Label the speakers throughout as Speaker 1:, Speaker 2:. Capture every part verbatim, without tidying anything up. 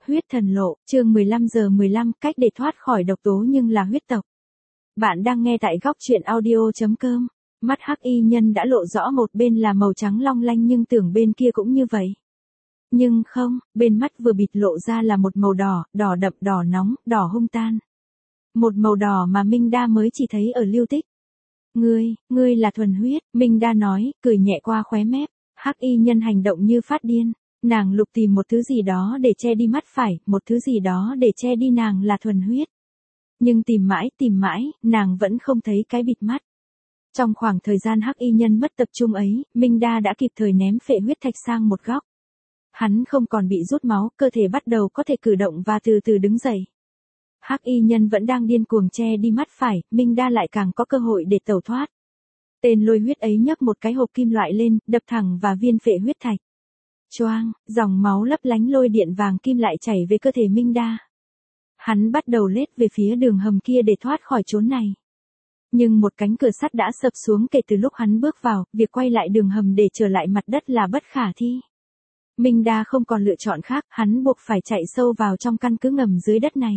Speaker 1: Huyết thần lộ, chương mười lăm giờ mười lăm, cách để thoát khỏi độc tố nhưng là huyết tộc. Bạn đang nghe tại góc truyện audio chấm com. Mắt hắc y nhân đã lộ rõ một bên là màu trắng long lanh nhưng tưởng bên kia cũng như vậy. Nhưng không, bên mắt vừa bịt lộ ra là một màu đỏ, đỏ đậm, đỏ nóng, đỏ hung tan. Một màu đỏ mà Minh Đa mới chỉ thấy ở Lưu Tích. Ngươi, ngươi là thuần huyết, Minh Đa nói, cười nhẹ qua khóe mép. Hắc y nhân hành động như phát điên. Nàng lục tìm một thứ gì đó để che đi mắt phải, một thứ gì đó để che đi nàng là thuần huyết. Nhưng tìm mãi, tìm mãi, nàng vẫn không thấy cái bịt mắt. Trong khoảng thời gian hắc y nhân mất tập trung ấy, Minh Đa đã kịp thời ném phệ huyết thạch sang một góc. Hắn không còn bị rút máu, cơ thể bắt đầu có thể cử động và từ từ đứng dậy. Hắc y nhân vẫn đang điên cuồng che đi mắt phải, Minh Đa lại càng có cơ hội để tẩu thoát. Tên lôi huyết ấy nhấc một cái hộp kim loại lên, đập thẳng vào viên phệ huyết thạch. Choang, dòng máu lấp lánh lôi điện vàng kim lại chảy về cơ thể Minh Đa. Hắn bắt đầu lết về phía đường hầm kia để thoát khỏi chốn này. Nhưng một cánh cửa sắt đã sập xuống kể từ lúc hắn bước vào, việc quay lại đường hầm để trở lại mặt đất là bất khả thi. Minh Đa không còn lựa chọn khác, hắn buộc phải chạy sâu vào trong căn cứ ngầm dưới đất này.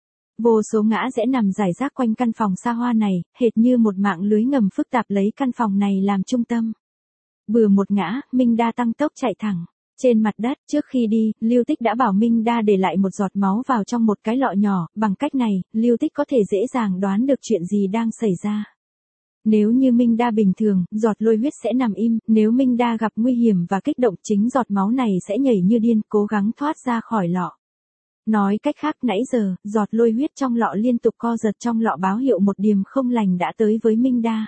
Speaker 1: Vô số ngã rẽ nằm rải rác quanh căn phòng xa hoa này, hệt như một mạng lưới ngầm phức tạp lấy căn phòng này làm trung tâm. Bừa một ngã, Minh Đa tăng tốc chạy thẳng. Trên mặt đất, trước khi đi, Lưu Tích đã bảo Minh Đa để lại một giọt máu vào trong một cái lọ nhỏ, bằng cách này, Lưu Tích có thể dễ dàng đoán được chuyện gì đang xảy ra. Nếu như Minh Đa bình thường, giọt lôi huyết sẽ nằm im, nếu Minh Đa gặp nguy hiểm và kích động chính giọt máu này sẽ nhảy như điên, cố gắng thoát ra khỏi lọ. Nói cách khác nãy giờ, giọt lôi huyết trong lọ liên tục co giật trong lọ báo hiệu một điềm không lành đã tới với Minh Đa.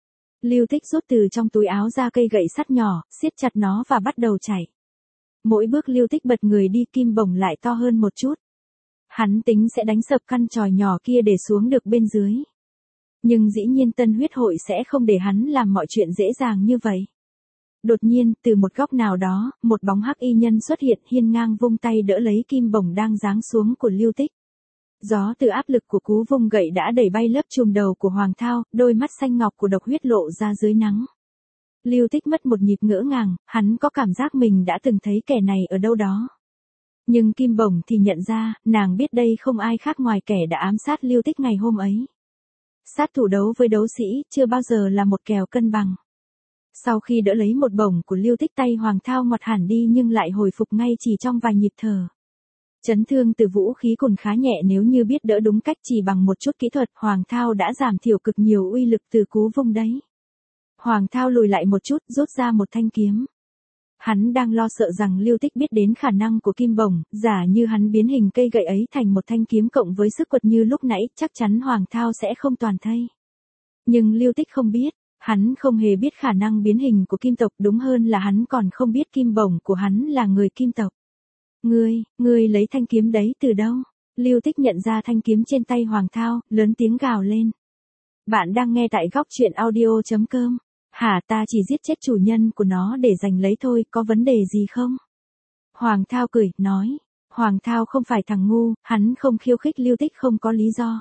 Speaker 1: Lưu Tích rút từ trong túi áo ra cây gậy sắt nhỏ, siết chặt nó và bắt đầu chạy. Mỗi bước Lưu Tích bật người đi kim bổng lại to hơn một chút. Hắn tính sẽ đánh sập căn chòi nhỏ kia để xuống được bên dưới. Nhưng dĩ nhiên Tân Huyết Hội sẽ không để hắn làm mọi chuyện dễ dàng như vậy. Đột nhiên, từ một góc nào đó, một bóng hắc y nhân xuất hiện hiên ngang vung tay đỡ lấy kim bổng đang giáng xuống của Lưu Tích. Gió từ áp lực của cú vung gậy đã đẩy bay lớp chùm đầu của Hoàng Thao, đôi mắt xanh ngọc của độc huyết lộ ra dưới nắng. Lưu Tích mất một nhịp ngỡ ngàng, hắn có cảm giác mình đã từng thấy kẻ này ở đâu đó. Nhưng Kim Bổng thì nhận ra, nàng biết đây không ai khác ngoài kẻ đã ám sát Lưu Tích ngày hôm ấy. Sát thủ đấu với đấu sĩ, chưa bao giờ là một kèo cân bằng. Sau khi đỡ lấy một bổng của Lưu Tích tay Hoàng Thao ngoặt hẳn đi nhưng lại hồi phục ngay chỉ trong vài nhịp thở. Chấn thương từ vũ khí còn khá nhẹ nếu như biết đỡ đúng cách chỉ bằng một chút kỹ thuật, Hoàng Thao đã giảm thiểu cực nhiều uy lực từ cú vung đấy. Hoàng Thao lùi lại một chút, rút ra một thanh kiếm. Hắn đang lo sợ rằng Lưu Tích biết đến khả năng của Kim Bổng, giả như hắn biến hình cây gậy ấy thành một thanh kiếm cộng với sức quật như lúc nãy, chắc chắn Hoàng Thao sẽ không toàn thây. Nhưng Lưu Tích không biết, hắn không hề biết khả năng biến hình của Kim tộc, đúng hơn là hắn còn không biết Kim Bổng của hắn là người Kim tộc. Ngươi, ngươi lấy thanh kiếm đấy từ đâu? Lưu Tích nhận ra thanh kiếm trên tay Hoàng Thao, lớn tiếng gào lên. Bạn đang nghe tại góc truyện audio chấm com. Hả, ta chỉ giết chết chủ nhân của nó để giành lấy thôi, có vấn đề gì không? Hoàng Thao cười, nói. Hoàng Thao không phải thằng ngu, hắn không khiêu khích Lưu Tích không có lý do.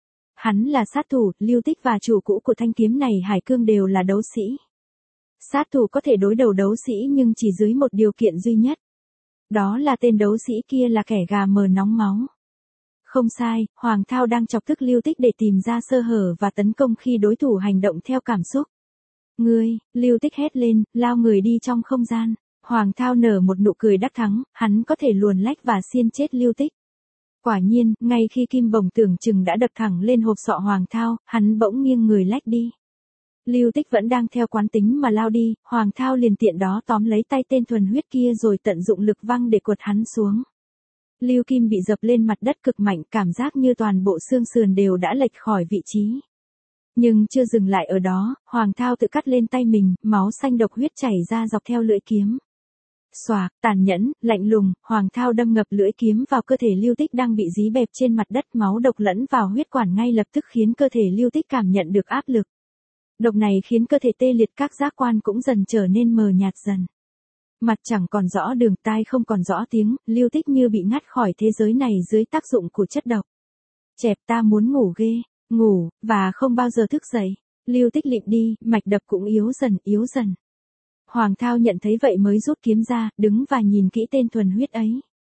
Speaker 1: Hắn là sát thủ, Lưu Tích và chủ cũ của thanh kiếm này Hải Cương đều là đấu sĩ. Sát thủ có thể đối đầu đấu sĩ nhưng chỉ dưới một điều kiện duy nhất. Đó là tên đấu sĩ kia là kẻ gà mờ nóng máu. Không sai, Hoàng Thao đang chọc tức Lưu Tích để tìm ra sơ hở và tấn công khi đối thủ hành động theo cảm xúc. Ngươi, Lưu Tích hét lên, lao người đi trong không gian. Hoàng Thao nở một nụ cười đắc thắng, hắn có thể luồn lách và xiên chết Lưu Tích. Quả nhiên, ngay khi Kim Bổng tưởng chừng đã đập thẳng lên hộp sọ Hoàng Thao, hắn bỗng nghiêng người lách đi. Lưu Tích vẫn đang theo quán tính mà lao đi, Hoàng Thao liền tiện đó tóm lấy tay tên thuần huyết kia rồi tận dụng lực văng để quật hắn xuống. Lưu Kim bị dập lên mặt đất cực mạnh, cảm giác như toàn bộ xương sườn đều đã lệch khỏi vị trí. Nhưng chưa dừng lại ở đó, Hoàng Thao tự cắt lên tay mình, máu xanh độc huyết chảy ra dọc theo lưỡi kiếm. Xoạc, tàn nhẫn, lạnh lùng, Hoàng Thao đâm ngập lưỡi kiếm vào cơ thể Lưu Tích đang bị dí bẹp trên mặt đất, máu độc lẫn vào huyết quản ngay lập tức khiến cơ thể Lưu Tích cảm nhận được áp lực. Độc này khiến cơ thể tê liệt, các giác quan cũng dần trở nên mờ nhạt dần. Mặt chẳng còn rõ đường, tai không còn rõ tiếng, Lưu Tích như bị ngắt khỏi thế giới này dưới tác dụng của chất độc. Chẹp, ta muốn ngủ ghê, ngủ, và không bao giờ thức dậy. Lưu Tích lịm đi, mạch đập cũng yếu dần, yếu dần. Hoàng Thao nhận thấy vậy mới rút kiếm ra, đứng và nhìn kỹ tên thuần huyết ấy.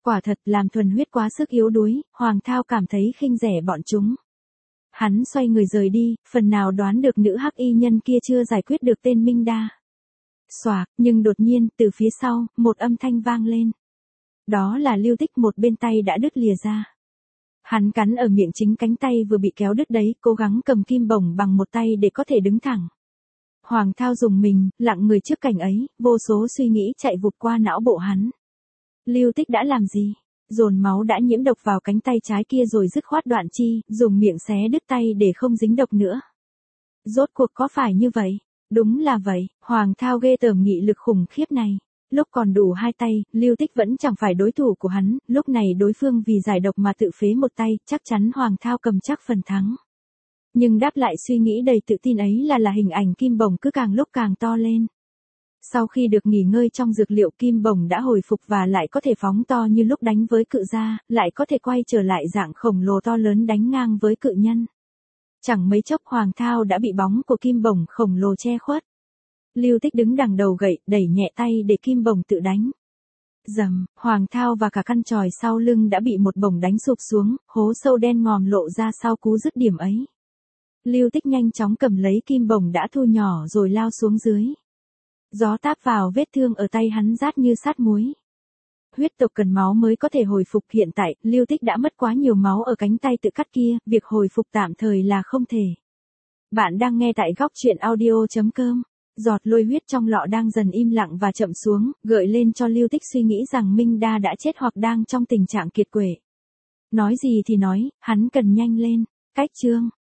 Speaker 1: Quả thật làm thuần huyết quá sức yếu đuối, Hoàng Thao cảm thấy khinh rẻ bọn chúng. Hắn xoay người rời đi, phần nào đoán được nữ hắc y nhân kia chưa giải quyết được tên Minh Đa. Xoạc, nhưng đột nhiên, từ phía sau, một âm thanh vang lên. Đó là Lưu Tích, một bên tay đã đứt lìa ra. Hắn cắn ở miệng chính cánh tay vừa bị kéo đứt đấy, cố gắng cầm kim bổng bằng một tay để có thể đứng thẳng. Hoàng Thao dùng mình, lặng người trước cảnh ấy, vô số suy nghĩ chạy vụt qua não bộ hắn. Lưu Tích đã làm gì? Dồn máu đã nhiễm độc vào cánh tay trái kia rồi dứt khoát đoạn chi, dùng miệng xé đứt tay để không dính độc nữa. Rốt cuộc có phải như vậy? Đúng là vậy, Hoàng Thao ghê tởm nghị lực khủng khiếp này. Lúc còn đủ hai tay, Lưu Tích vẫn chẳng phải đối thủ của hắn, lúc này đối phương vì giải độc mà tự phế một tay, chắc chắn Hoàng Thao cầm chắc phần thắng. Nhưng đáp lại suy nghĩ đầy tự tin ấy là là hình ảnh kim bổng cứ càng lúc càng to lên. Sau khi được nghỉ ngơi trong dược liệu, kim bổng đã hồi phục và lại có thể phóng to như lúc đánh với cự gia, lại có thể quay trở lại dạng khổng lồ to lớn đánh ngang với cự nhân. Chẳng mấy chốc Hoàng Thao đã bị bóng của kim bổng khổng lồ che khuất. Lưu Tích đứng đằng đầu gậy, đẩy nhẹ tay để kim bổng tự đánh. Rầm, Hoàng Thao và cả căn chòi sau lưng đã bị một bổng đánh sụp xuống, hố sâu đen ngòm lộ ra sau cú dứt điểm ấy. Lưu Tích nhanh chóng cầm lấy kim bổng đã thu nhỏ rồi lao xuống dưới. Gió táp vào vết thương ở tay hắn rát như sát muối. Huyết tộc cần máu mới có thể hồi phục, hiện tại, Lưu Tích đã mất quá nhiều máu ở cánh tay tự cắt kia, việc hồi phục tạm thời là không thể. Bạn đang nghe tại góc truyện audio chấm com. Giọt lôi huyết trong lọ đang dần im lặng và chậm xuống, gợi lên cho Lưu Tích suy nghĩ rằng Minh Đa đã chết hoặc đang trong tình trạng kiệt quệ. Nói gì thì nói, hắn cần nhanh lên. Cách chương